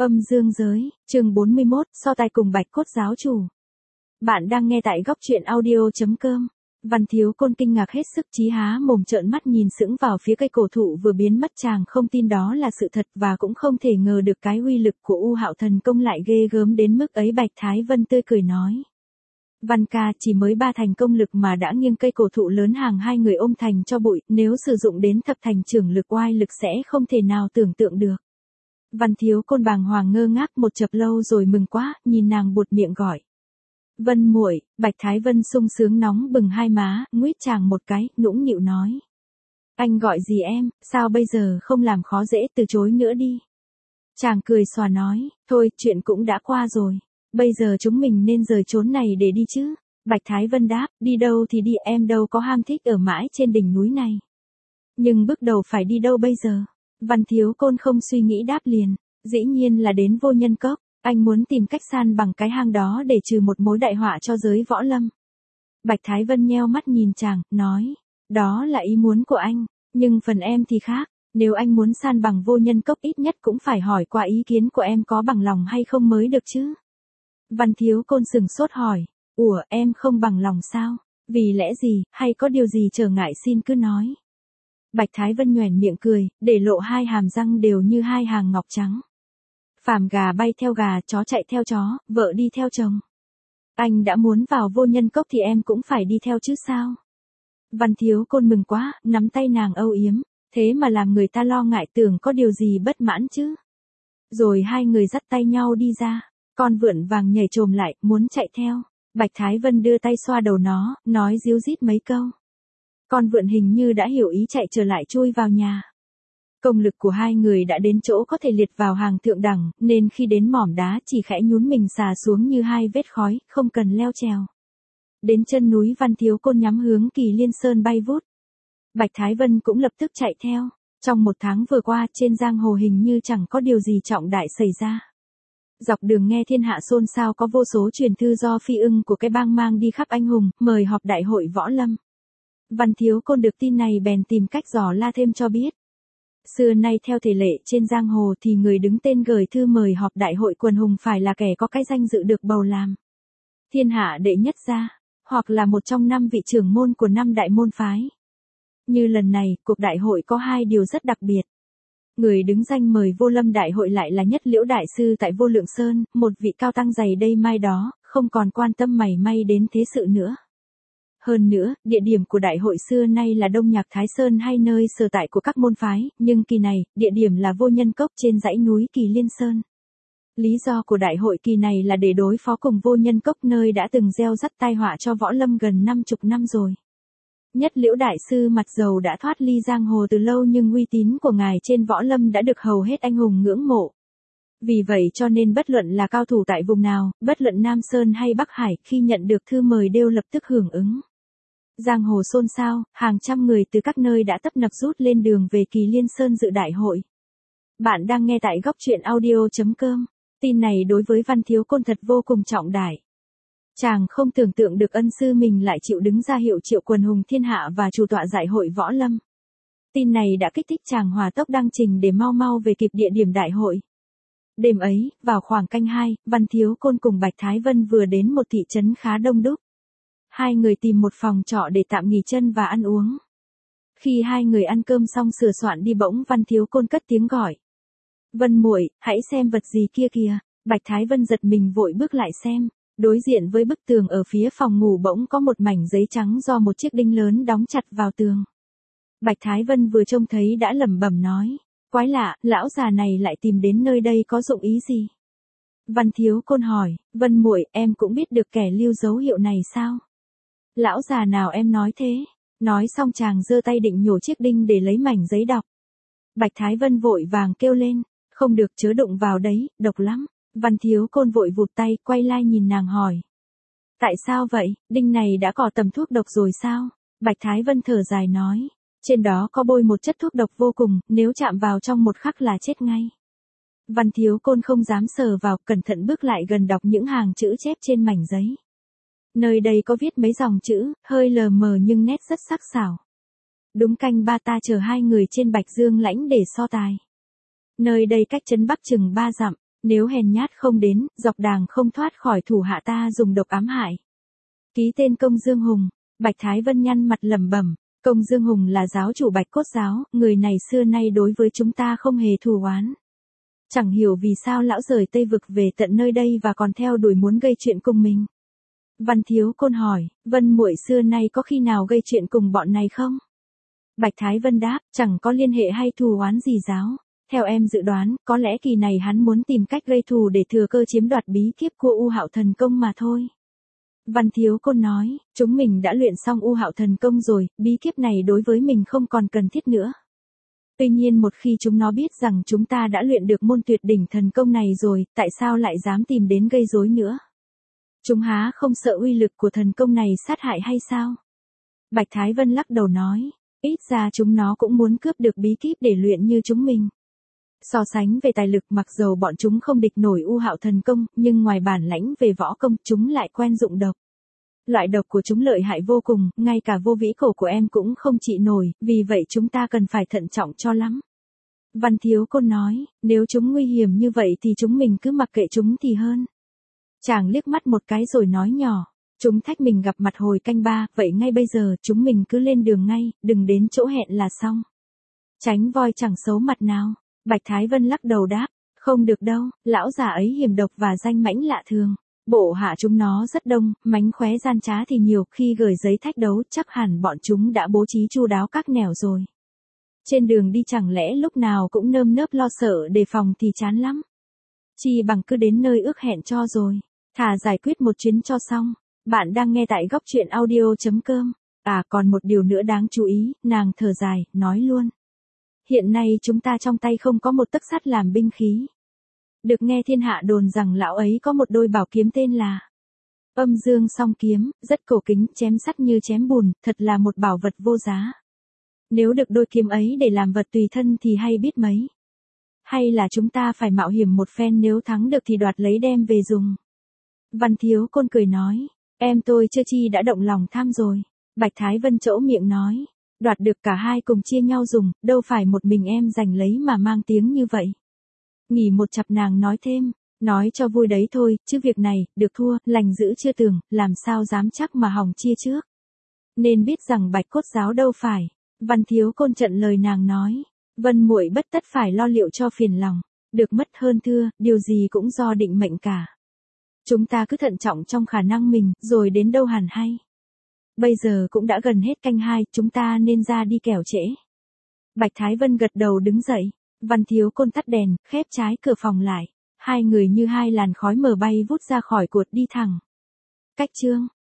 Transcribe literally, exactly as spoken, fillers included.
Âm dương giới, chương bốn mươi mốt, so tài cùng Bạch Cốt giáo chủ. Bạn đang nghe tại góc truyện audio chấm com. Văn Thiếu Côn kinh ngạc hết sức, chí há mồm trợn mắt nhìn sững vào phía cây cổ thụ vừa biến mất, chàng không tin đó là sự thật và cũng không thể ngờ được cái uy lực của U Hạo Thần công lại ghê gớm đến mức ấy. Bạch Thái Vân tươi cười nói: Văn ca, chỉ mới ba thành công lực mà đã nghiêng cây cổ thụ lớn hàng hai người ôm thành cho bụi, nếu sử dụng đến thập thành trưởng lực oai lực sẽ không thể nào tưởng tượng được. Văn Thiếu Côn bàng hoàng ngơ ngác một chập lâu rồi mừng quá, nhìn nàng buột miệng gọi: Vân muội. Bạch Thái Vân sung sướng nóng bừng hai má, nguýt chàng một cái, nũng nịu nói: Anh gọi gì em, sao bây giờ không làm khó dễ, từ chối nữa đi. Chàng cười xòa nói: Thôi, chuyện cũng đã qua rồi. Bây giờ chúng mình nên rời chốn này để đi chứ. Bạch Thái Vân đáp: Đi đâu thì đi, em đâu có ham thích ở mãi trên đỉnh núi này. Nhưng bước đầu phải đi đâu bây giờ? Văn Thiếu Côn không suy nghĩ đáp liền: Dĩ nhiên là đến Vô Nhân Cốc. Anh muốn tìm cách san bằng cái hang đó để trừ một mối đại họa cho giới võ lâm. Bạch Thái Vân nheo mắt nhìn chàng, nói: Đó là ý muốn của anh, nhưng phần em thì khác. Nếu anh muốn san bằng Vô Nhân Cốc, ít nhất cũng phải hỏi qua ý kiến của em có bằng lòng hay không mới được chứ. Văn Thiếu Côn sừng sốt hỏi: Ủa, em không bằng lòng sao? Vì lẽ gì, hay có điều gì trở ngại, xin cứ nói. Bạch Thái Vân nhoẻn miệng cười, để lộ hai hàm răng đều như hai hàng ngọc trắng. Phàm gà bay theo gà, chó chạy theo chó, vợ đi theo chồng. Anh đã muốn vào Vô Nhân Cốc thì em cũng phải đi theo chứ sao? Văn Thiếu Côn mừng quá, nắm tay nàng âu yếm, thế mà làm người ta lo ngại, tưởng có điều gì bất mãn chứ. Rồi hai người dắt tay nhau đi ra, con vượn vàng nhảy chồm lại, muốn chạy theo. Bạch Thái Vân đưa tay xoa đầu nó, nói díu dít mấy câu. Con vượn hình như đã hiểu ý, chạy trở lại chui vào nhà. Công lực của hai người đã đến chỗ có thể liệt vào hàng thượng đẳng, nên khi đến mỏm đá chỉ khẽ nhún mình xà xuống như hai vết khói, không cần leo trèo. Đến chân núi, Văn Thiếu Côn nhắm hướng Kỳ Liên Sơn bay vút. Bạch Thái Vân cũng lập tức chạy theo. Trong một tháng vừa qua, trên giang hồ hình như chẳng có điều gì trọng đại xảy ra. Dọc đường nghe thiên hạ xôn xao, có vô số truyền thư do Phi Ưng của cái bang mang đi khắp anh hùng, mời họp đại hội võ lâm. Văn Thiếu Côn được tin này bèn tìm cách dò la thêm cho biết. Xưa nay theo thể lệ trên giang hồ thì người đứng tên gửi thư mời họp đại hội quần hùng phải là kẻ có cái danh dự được bầu làm thiên hạ đệ nhất gia, hoặc là một trong năm vị trưởng môn của năm đại môn phái. Như lần này, cuộc đại hội có hai điều rất đặc biệt. Người đứng danh mời Vô Lâm đại hội lại là Nhất Liễu đại sư tại Vô Lượng Sơn, một vị cao tăng dày đây mai đó, không còn quan tâm mảy may đến thế sự nữa. Hơn nữa, địa điểm của đại hội xưa nay là Đông Nhạc Thái Sơn hay nơi sở tại của các môn phái, nhưng kỳ này, địa điểm là Vô Nhân Cốc trên dãy núi Kỳ Liên Sơn. Lý do của đại hội kỳ này là để đối phó cùng Vô Nhân Cốc, nơi đã từng gieo rắc tai họa cho võ lâm gần năm chục năm rồi. Nhất Liễu đại sư mặt dầu đã thoát ly giang hồ từ lâu, nhưng uy tín của ngài trên võ lâm đã được hầu hết anh hùng ngưỡng mộ. Vì vậy cho nên bất luận là cao thủ tại vùng nào, bất luận Nam Sơn hay Bắc Hải, khi nhận được thư mời đều lập tức hưởng ứng. Giang hồ xôn xao, hàng trăm người từ các nơi đã tấp nập rút lên đường về Kỳ Liên Sơn dự đại hội. Bạn đang nghe tại góc truyện audio chấm com. Tin này đối với Văn Thiếu Côn thật vô cùng trọng đại. Chàng không tưởng tượng được ân sư mình lại chịu đứng ra hiệu triệu quần hùng thiên hạ và chủ tọa giải hội võ lâm. Tin này đã kích thích chàng hòa tốc đăng trình để mau mau về kịp địa điểm đại hội. Đêm ấy, vào khoảng canh hai, Văn Thiếu Côn cùng Bạch Thái Vân vừa đến một thị trấn khá đông đúc. Hai người tìm một phòng trọ để tạm nghỉ chân và ăn uống. Khi hai người ăn cơm xong sửa soạn đi, bỗng Văn Thiếu Côn cất tiếng gọi: Vân muội, hãy xem vật gì kia kìa. Bạch Thái Vân giật mình vội bước lại xem. Đối diện với bức tường ở phía phòng ngủ bỗng có một mảnh giấy trắng do một chiếc đinh lớn đóng chặt vào tường. Bạch Thái Vân vừa trông thấy đã lẩm bẩm nói: Quái lạ, lão già này lại tìm đến nơi đây có dụng ý gì? Văn Thiếu Côn hỏi: Vân muội, em cũng biết được kẻ lưu dấu hiệu này sao? Lão già nào em nói thế? Nói xong chàng giơ tay định nhổ chiếc đinh để lấy mảnh giấy đọc. Bạch Thái Vân vội vàng kêu lên: Không được, chớ đụng vào đấy, độc lắm. Văn Thiếu Côn vội vụt tay, quay lại nhìn nàng hỏi: Tại sao vậy, đinh này đã có tầm thuốc độc rồi sao? Bạch Thái Vân thở dài nói: Trên đó có bôi một chất thuốc độc vô cùng, nếu chạm vào trong một khắc là chết ngay. Văn Thiếu Côn không dám sờ vào, cẩn thận bước lại gần đọc những hàng chữ chép trên mảnh giấy. Nơi đây có viết mấy dòng chữ, hơi lờ mờ nhưng nét rất sắc sảo. Đúng canh ba ta chờ hai người trên Bạch Dương Lãnh để so tài. Nơi đây cách trấn Bắc chừng ba dặm. Nếu hèn nhát không đến, dọc đàng không thoát khỏi thủ hạ ta dùng độc ám hại. Ký tên Công Dương Hùng. Bạch Thái Vân nhăn mặt lẩm bẩm, Công Dương Hùng là giáo chủ Bạch Cốt giáo, người này xưa nay đối với chúng ta không hề thù oán. Chẳng hiểu vì sao lão rời Tây Vực về tận nơi đây và còn theo đuổi muốn gây chuyện cùng mình. Văn Thiếu Côn hỏi, Vân muội xưa nay có khi nào gây chuyện cùng bọn này không? Bạch Thái Vân đáp, chẳng có liên hệ hay thù oán gì giáo. Theo em dự đoán, có lẽ kỳ này hắn muốn tìm cách gây thù để thừa cơ chiếm đoạt bí kíp của U Hạo Thần Công mà thôi. Văn Thiếu Côn nói, chúng mình đã luyện xong U Hạo Thần Công rồi, bí kíp này đối với mình không còn cần thiết nữa. Tuy nhiên một khi chúng nó biết rằng chúng ta đã luyện được môn tuyệt đỉnh thần công này rồi, tại sao lại dám tìm đến gây rối nữa? Chúng há không sợ uy lực của thần công này sát hại hay sao? Bạch Thái Vân lắc đầu nói, ít ra chúng nó cũng muốn cướp được bí kíp để luyện như chúng mình. So sánh về tài lực mặc dầu bọn chúng không địch nổi U Hạo Thần Công, nhưng ngoài bản lãnh về võ công chúng lại quen dụng độc. Loại độc của chúng lợi hại vô cùng, ngay cả vô vĩ cổ của em cũng không trị nổi, vì vậy chúng ta cần phải thận trọng cho lắm. Văn Thiếu Côn nói, nếu chúng nguy hiểm như vậy thì chúng mình cứ mặc kệ chúng thì hơn. Chàng liếc mắt một cái rồi nói nhỏ, chúng thách mình gặp mặt hồi canh ba, vậy ngay bây giờ chúng mình cứ lên đường ngay, đừng đến chỗ hẹn là xong. Tránh voi chẳng xấu mặt nào. Bạch Thái Vân lắc đầu đáp, không được đâu, lão già ấy hiểm độc và danh mãnh lạ thường. Bộ hạ chúng nó rất đông, mánh khóe gian trá thì nhiều, khi gửi giấy thách đấu chắc hẳn bọn chúng đã bố trí chu đáo các nẻo rồi. Trên đường đi chẳng lẽ lúc nào cũng nơm nớp lo sợ đề phòng thì chán lắm. Chi bằng cứ đến nơi ước hẹn cho rồi, thà giải quyết một chuyến cho xong. Bạn đang nghe tại góc truyện audio chấm com. À còn một điều nữa đáng chú ý, nàng thở dài, nói luôn. Hiện nay chúng ta trong tay không có một tấc sắt làm binh khí. Được nghe thiên hạ đồn rằng lão ấy có một đôi bảo kiếm tên là Âm Dương Song Kiếm, rất cổ kính, chém sắt như chém bùn, thật là một bảo vật vô giá. Nếu được đôi kiếm ấy để làm vật tùy thân thì hay biết mấy. Hay là chúng ta phải mạo hiểm một phen, nếu thắng được thì đoạt lấy đem về dùng. Văn Thiếu Côn cười nói, em tôi chưa chi đã động lòng tham rồi. Bạch Thái Vân trỗ miệng nói, đoạt được cả hai cùng chia nhau dùng, đâu phải một mình em giành lấy mà mang tiếng như vậy. Nghỉ một chặp nàng nói thêm, nói cho vui đấy thôi, chứ việc này, được thua, lành giữ chưa tường, làm sao dám chắc mà hỏng chia trước. Nên biết rằng Bạch Cốt giáo đâu phải. Văn Thiếu Côn trận lời nàng nói, Vân muội bất tất phải lo liệu cho phiền lòng, được mất hơn thưa, điều gì cũng do định mệnh cả. Chúng ta cứ thận trọng trong khả năng mình, rồi đến đâu hẳn hay. Bây giờ cũng đã gần hết canh hai, chúng ta nên ra đi kẻo trễ. Bạch Thái Vân gật đầu đứng dậy, Văn Thiếu Côn tắt đèn, khép trái cửa phòng lại. Hai người như hai làn khói mờ bay vút ra khỏi cột đi thẳng. Cách chương